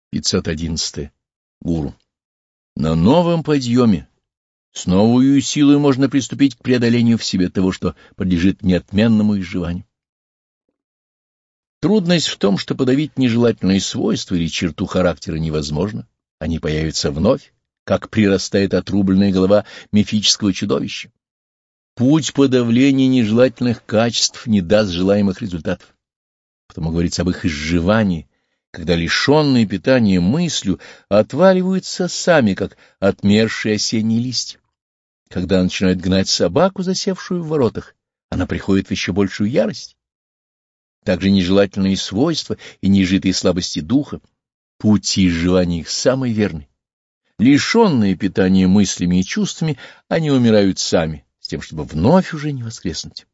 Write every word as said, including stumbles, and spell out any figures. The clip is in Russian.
пятьсот одиннадцать. Гуру. На новом подъеме с новою силой можно приступить к преодолению в себе того, что подлежит неотменному изживанию. Трудность в том, что подавить нежелательные свойства или черту характера невозможно, они появятся вновь, как прирастает отрубленная голова мифического чудовища. Путь подавления нежелательных качеств не даст желаемых результатов. Потому говорится об их изживании, когда лишенные питания мыслью отваливаются сами, как отмершие осенние листья. Когда начинают гнать собаку, засевшую в воротах, она приходит в еще большую ярость. Также нежелательные свойства и неизжитые слабости духа, путь изживания их самый верный. Лишенные питания мыслями и чувствами, они умирают сами, с тем, чтобы вновь уже не воскреснуть.